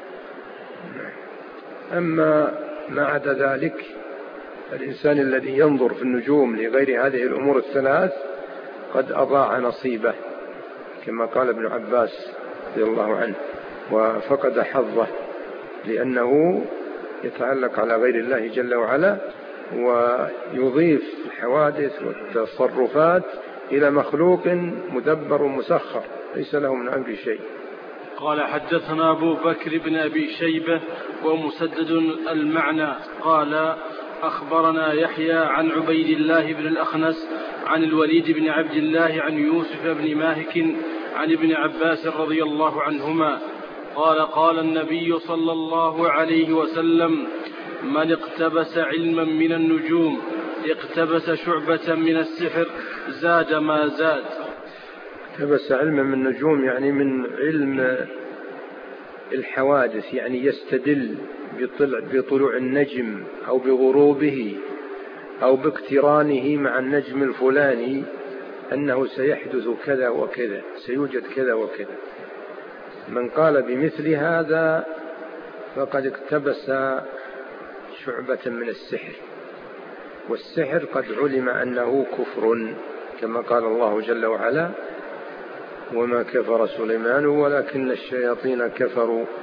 أما ما عدا ذلك الإنسان الذي ينظر في النجوم لغير هذه الأمور الثلاث قد أضاع نصيبه، كما قال ابن عباس رضي الله عنه، وفقد حظه، لأنه يتعلق على غير الله جل وعلا ويضيف الحوادث والتصرفات إلى مخلوق مدبر مسخر ليس له من أمر شيء. قال حدثنا أبو بكر بن أبي شيبة ومسدد المعنى قال أخبرنا يحيى عن عبيد الله بن الأخنس عن الوليد بن عبد الله عن يوسف بن ماهك عن ابن عباس رضي الله عنهما قال قال النبي صلى الله عليه وسلم من اقتبس علما من النجوم اقتبس شعبة من السحر زاد ما زاد. اقتبس علما من النجوم يعني من علم الحوادث، يعني يستدل بطلوع النجم أو بغروبه أو باقترانه مع النجم الفلاني أنه سيحدث كذا وكذا، سيوجد كذا وكذا. من قال بمثل هذا فقد اقتبس شعبة من السحر، والسحر قد علم أنه كفر، كما قال الله جل وعلا وما كفر سليمان ولكن الشياطين كفروا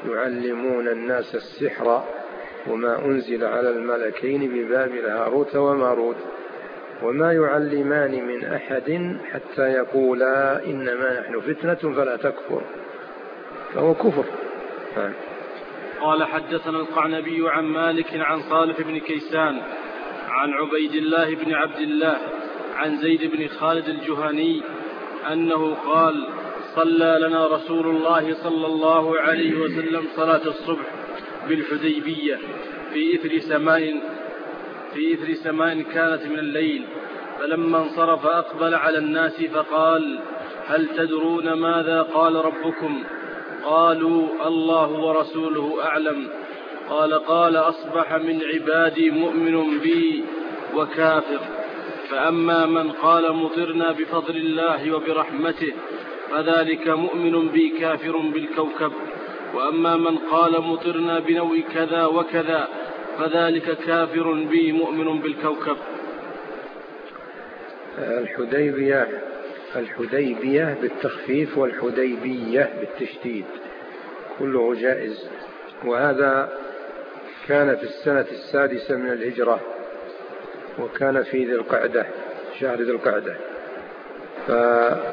يعلمون الناس السحر وما أنزل على الملكين ببابل هاروت وماروت وما يعلمان من أحد حتى يقولا إنما نحن فتنة فلا تكفر، فهو كفر. قال حدثنا القعنبي عن مالك عن صالح بن كيسان عن عبيد الله بن عبد الله عن زيد بن خالد الجهني أنه قال: صلى لنا رسول الله صلى الله عليه وسلم صلاة الصبح بالحديبية في إثر سماء كانت من الليل، فلما انصرف أقبل على الناس فقال: هل تدرون ماذا قال ربكم؟ قالوا: الله ورسوله أعلم. قال: أصبح من عبادي مؤمن بي وكافر، فأما من قال مطرنا بفضل الله وبرحمته فذلك مؤمن بي كافر بالكوكب، وأما من قال مطرنا بنوء كذا وكذا فذلك كافر بي مؤمن بالكوكب. الحديبية بالتخفيف والحديبية بالتشديد كله جائز. وهذا كان في السنة 6 من الهجرة، وكان في ذي القعدة، شهر ذي القعدة. فكان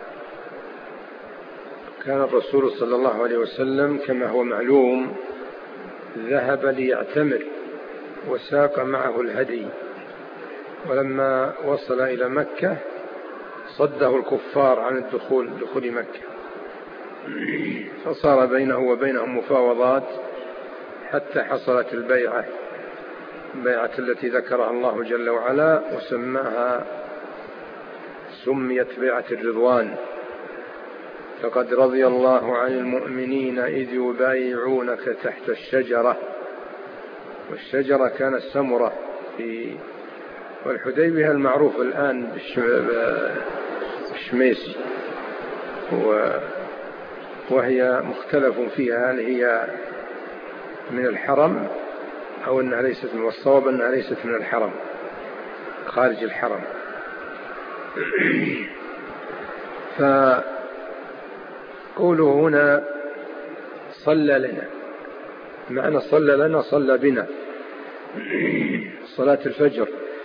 الرسول صلى الله عليه وسلم كما هو معلوم ذهب ليعتمر وساق معه الهدي، ولما وصل إلى مكة صده الكفار عن دخول مكة، فصار بينه وبينهم مفاوضات حتى حصلت البيعة التي ذكرها الله جل وعلا سميت بيعة الرضوان. لقد رضي الله عن المؤمنين إذ يبايعونك تحت الشجرة، والشجرة كانت سمرة والحديبية المعروف الآن بالشميسي، وهي مختلف فيها هل هي من الحرم أو أنها ليست من، والصواب أنها ليست من الحرم، خارج الحرم. فقوله هنا صلى لنا، معنى صلى لنا صلى بنا صلاة الفجر.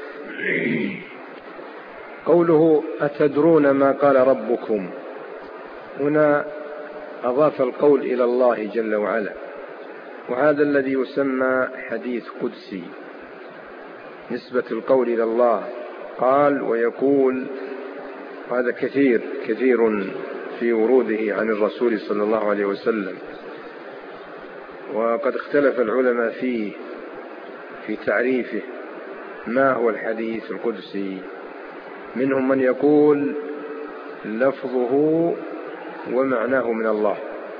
قوله أتدرون ما قال ربكم، هنا أضاف القول إلى الله جل وعلا، وهذا الذي يسمى حديث قدسي، نسبة القول إلى الله. قال ويقول، هذا كثير في وروده عن الرسول صلى الله عليه وسلم، وقد اختلف العلماء في تعريفه ما هو الحديث القدسي. منهم من يقول لفظه ومعناه من الله،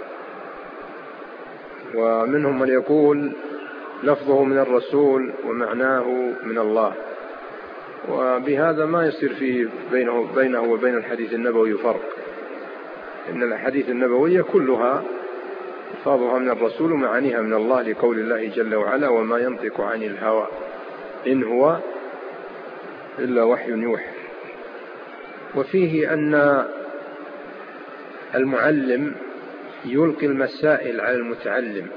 ومنهم من يقول لفظه من الرسول ومعناه من الله، وبهذا ما يصير فيه بينه وبين الحديث النبوي فرق، إن الحديث النبوية كلها ألفاظها من الرسول ومعانيها من الله، لقول الله جل وعلا وما ينطق عن الهوى إن هو إلا وحي يوحى. وفيه أن المعلم يلقي المسائل على المتعلم،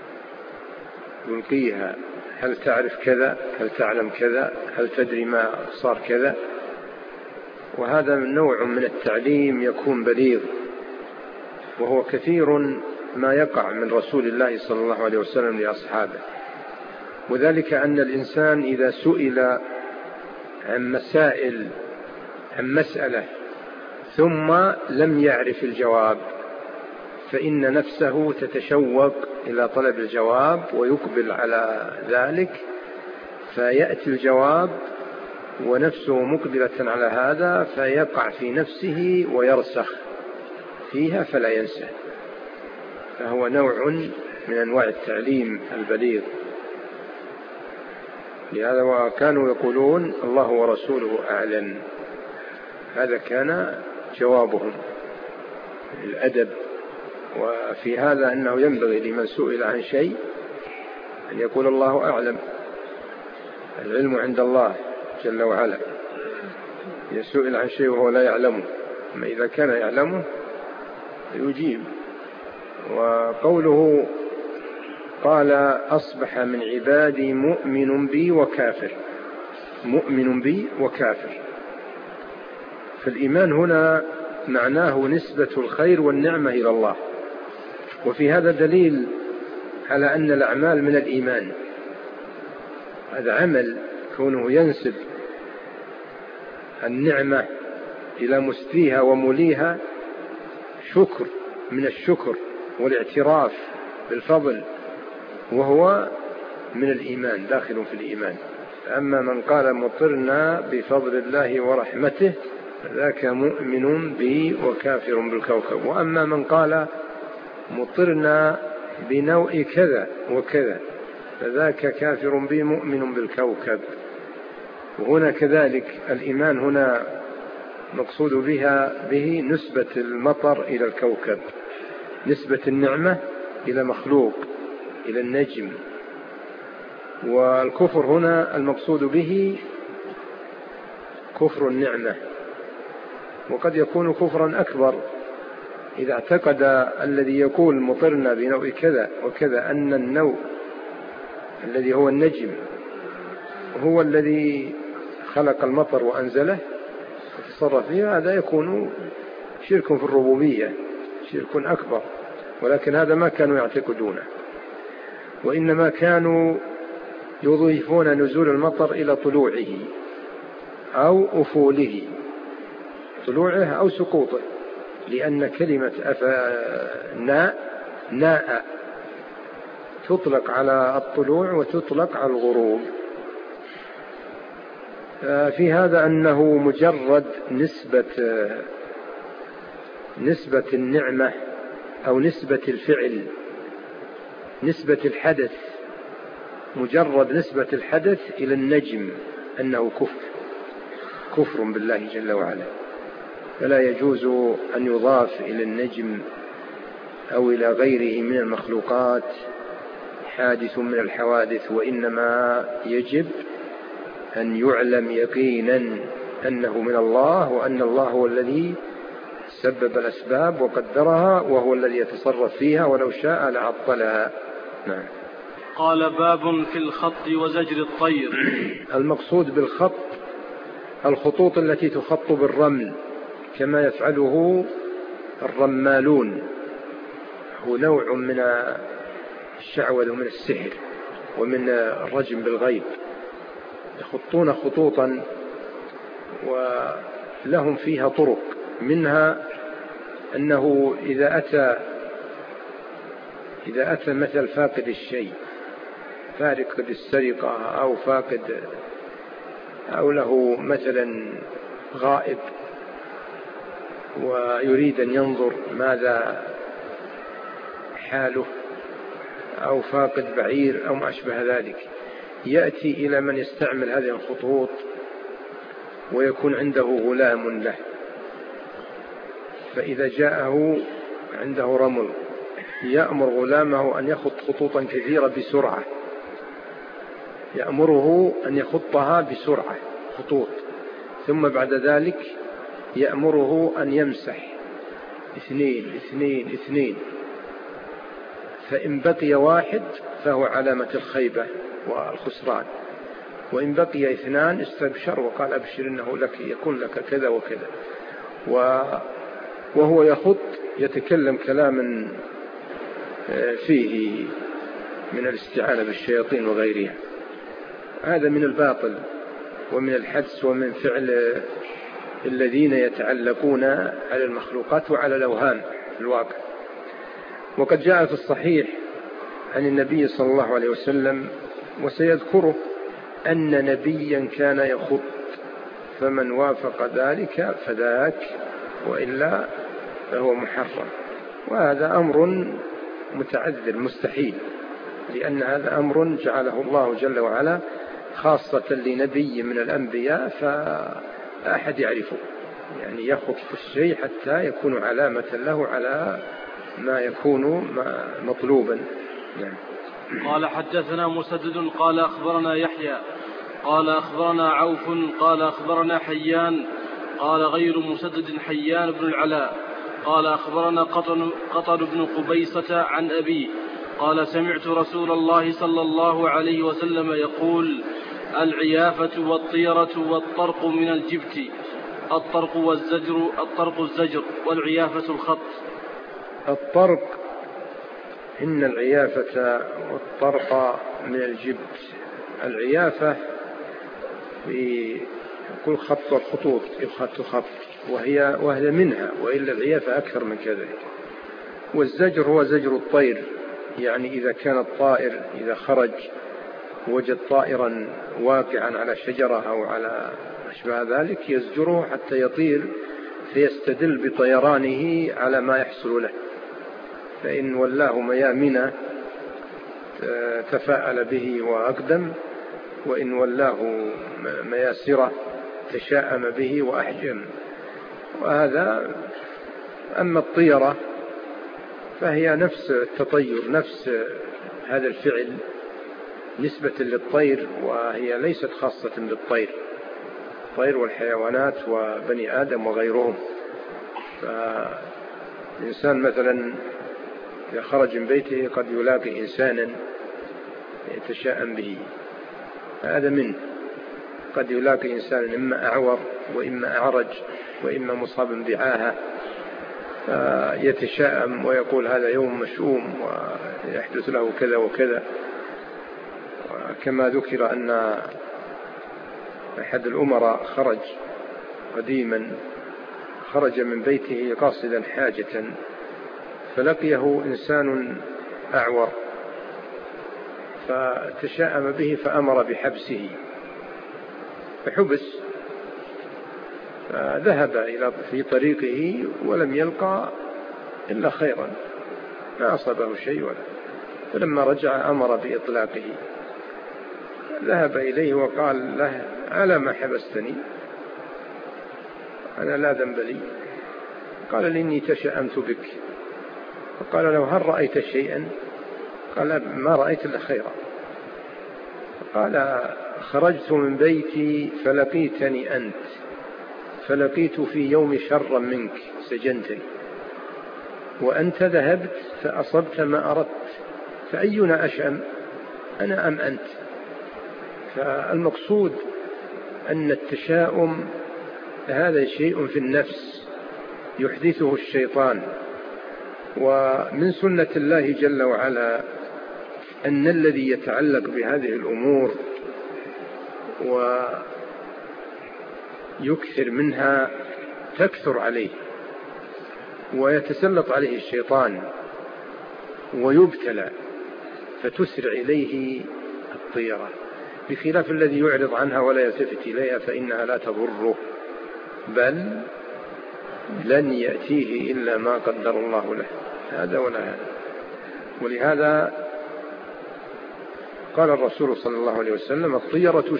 يلقيها: هل تعرف كذا؟ هل تعلم كذا؟ هل تدري ما صار كذا؟ وهذا من نوع من التعليم يكون بليغ، وهو كثير ما يقع من رسول الله صلى الله عليه وسلم لأصحابه. وذلك أن الإنسان إذا سئل عن مسألة ثم لم يعرف الجواب فإن نفسه تتشوق إلى طلب الجواب ويقبل على ذلك، فيأتي الجواب ونفسه مقبلة على هذا، فيقع في نفسه ويرسخ فيها فلا ينسى. فهو نوع من أنواع التعليم البليغ. لهذا وكانوا يقولون الله ورسوله أعلم، هذا كان جوابهم الأدب. وفي هذا أنه ينبغي لمن سئل عن شيء أن يقول الله أعلم، العلم عند الله جل وعلا. يسئل عن شيء وهو لا يعلمه، أما إذا كان يعلمه يجيب. وقوله قال أصبح من عبادي مؤمن بي وكافر، مؤمن بي وكافر. فالإيمان هنا معناه نسبة الخير والنعمة إلى الله، وفي هذا دليل على أن الأعمال من الإيمان. هذا عمل كونه ينسب النعمة إلى مسديها ومليها شكر من الشكر والاعتراف بالفضل، وهو من الإيمان، داخل في الإيمان. أما من قال مطرنا بفضل الله ورحمته ذاك مؤمن بي وكافر بالكوكب. وأما من قال مطرنا بنوء كذا وكذا فذاك كافر بي مؤمن بالكوكب. وهنا كذلك الإيمان هنا مقصود به نسبة المطر إلى الكوكب، نسبة النعمة إلى مخلوق، إلى النجم. والكفر هنا المقصود به كفر النعمة، وقد يكون كفرا أكبر إذا اعتقد الذي يقول مطرنا بنوء كذا وكذا أن النوء الذي هو النجم هو الذي خلق المطر وأنزله وتصرف فيه. هذا يكون شرك في الربوبية، شرك أكبر. ولكن هذا ما كانوا يعتقدونه، وإنما كانوا يضيفون نزول المطر إلى طلوعه أو أفوله، طلوعه أو سقوطه، لأن كلمة ناء تطلق على الطلوع وتطلق على الغروب. في هذا أنه مجرد نسبة النعمة أو نسبة الفعل، نسبة الحدث، مجرد نسبة الحدث إلى النجم أنه كفر بالله جل وعلا. فلا يجوز أن يضاف إلى النجم أو إلى غيره من المخلوقات حادث من الحوادث، وإنما يجب أن يعلم يقينا أنه من الله، وأن الله هو الذي سبب الأسباب وقدرها، وهو الذي يتصرف فيها، ولو شاء لعطلها. نعم. قال باب في الخط وزجر الطير. المقصود بالخط الخطوط التي تخط بالرمل كما يفعله الرمالون، هو نوع من الشعوذة ومن السحر ومن الرجم بالغيب. يخطون خطوطا ولهم فيها طرق، منها أنه إذا أتى مثل فاقد الشيء، فارق السرقة أو فاقد، أو له مثلا غائب ويريد أن ينظر ماذا حاله، أو فاقد بعير أو ما أشبه ذلك، يأتي إلى من يستعمل هذه الخطوط ويكون عنده غلام له، فإذا جاءه عنده رمل يأمر غلامه أن يخط خطوطا كثيرة بسرعة، يأمره أن يخطها بسرعة خطوط، ثم بعد ذلك يأمره أن يمسح 2 2 2، فإن بقي 1 فهو علامة الخيبة والخسران، وإن بقي 2 استبشر وقال أبشر إنه لك يكون لك كذا وكذا. وهو يخط يتكلم كلاما فيه من الاستعانة بالشياطين وغيرها. هذا من الباطل ومن الحدس ومن فعل الذين يتعلقون على المخلوقات وعلى الأوهام في الواقع. وقد جاء في الصحيح عن النبي صلى الله عليه وسلم وسيذكره أن نبيا كان يخط، فمن وافق ذلك فذاك، وإلا فهو محرم. وهذا أمر متعذر مستحيل، لأن هذا أمر جعله الله جل وعلا خاصة لنبي من الأنبياء فلا أحد يعرفه، يعني يخط الشيء حتى يكون علامة له على ما يكون مطلوبا. يعني. قال حدثنا مسدد قال أخبرنا يحيى قال أخبرنا عوف قال أخبرنا حيان قال غير مسدد حيان بن العلاء قال أخبرنا قطن بن قبيصة عن أبيه قال سمعت رسول الله صلى الله عليه وسلم يقول العيافة والطيرة والطرق من الجبت، الطرق الزجر والعيافة الخط. الطرق إن العيافة والطرق من الجبت. العيافة في كل خط والخطوط يخط خط وهي منها، وإلا العيافة أكثر من كذا. والزجر هو زجر الطير، يعني إذا كان الطائر إذا خرج وجد طائرا واقعا على شجرة أو على أشبه ذلك يزجره حتى يطير، فيستدل بطيرانه على ما يحصل له، فإن ولاه ميامنة تفاءل به وأقدم، وإن ولاه مياسرة تشاءم به وأحجم. وهذا. أما الطيرة فهي نفس التطير، نفس هذا الفعل نسبة للطير، وهي ليست خاصة بالطير، الطير والحيوانات وبني آدم وغيرهم. فالإنسان مثلا إذا خرج من بيته قد يلاقي إنسانا يتشاءم به، هذا منه. قد يلاقي إنسانا إما أعور وإما أعرج وإما مصاب بعاهة، يتشاءم ويقول هذا يوم مشؤوم ويحدث له كذا وكذا. كما ذكر أن أحد الأمراء خرج قديما، خرج من بيته قاصدا حاجة، فلقيه إنسان أعور فتشاءم به فأمر بحبسه، فحبس، فذهب في طريقه ولم يلقى إلا خيرا، ما أصابه شيء ولا. فلما رجع أمر بإطلاقه، ذهب إليه وقال له ألا ما حبستني؟ أنا لا ذنب لي. قال إني تشأمت بك. فقال له هل رأيت شيئا؟ قال ما رأيت إلا خيرا. قال خرجت من بيتي فلقيتني أنت، فلقيت في يوم شرا منك سجنتني، وأنت ذهبت فأصبت ما أردت، فأينا أشأم، أنا أم أنت؟ فالمقصود أن التشاؤم هذا شيء في النفس يحدثه الشيطان، ومن سنة الله جل وعلا أن الذي يتعلق بهذه الأمور ويكثر منها تكثر عليه ويتسلط عليه الشيطان ويبتلى فتسرع إليه الطيرة، بخلاف الذي يعرض عنها ولا يلتفت إليها فإنها لا تضره، بل لن يأتيه إلا ما قدر الله له، هذا ولا هذا. ولهذا قال الرسول صلى الله عليه وسلم الطيرة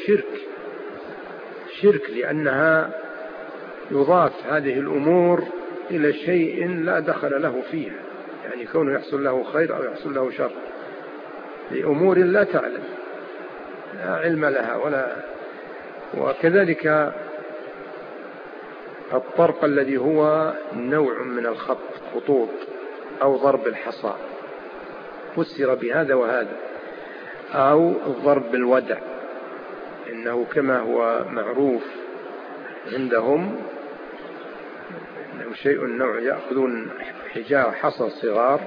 شرك، لأنها يضاف هذه الأمور إلى شيء لا دخل له فيها، يعني كونه يحصل له خير أو يحصل له شر لأمور لا تعلم، لا علم لها ولا. وكذلك الطرق الذي هو نوع من الخط، خطوط أو ضرب الحصى، فسر بهذا وهذا، أو الضرب بالودع، إنه كما هو معروف عندهم إنه شيء نوع يأخذون حجارة حصى صغار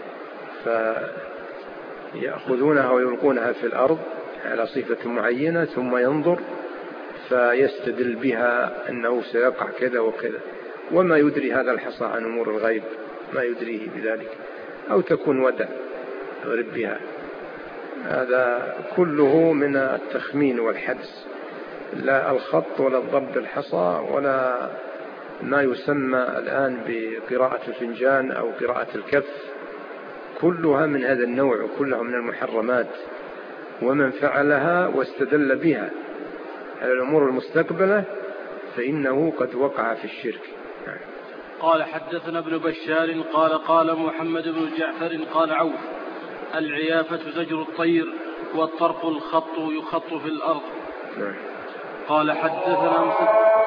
فيأخذونها ويلقونها في الأرض على صفة معينة، ثم ينظر فيستدل بها أنه سيقع كذا وكذا، وما يدري هذا الحصى عن أمور الغيب، ما يدريه بذلك، أو تكون ودع يضرب بها. هذا كله من التخمين والحدس، لا الخط ولا الضرب بالحصى ولا ما يسمى الآن بقراءة الفنجان أو قراءة الكف، كلها من هذا النوع وكلها من المحرمات، ومن فعلها واستدل بها على الأمور المستقبلة فإنه قد وقع في الشرك. قال حدثنا ابن بشار قال محمد بن جعفر قال عوف العيافة زجر الطير والطرق الخط يخط في الأرض. قال حدثنا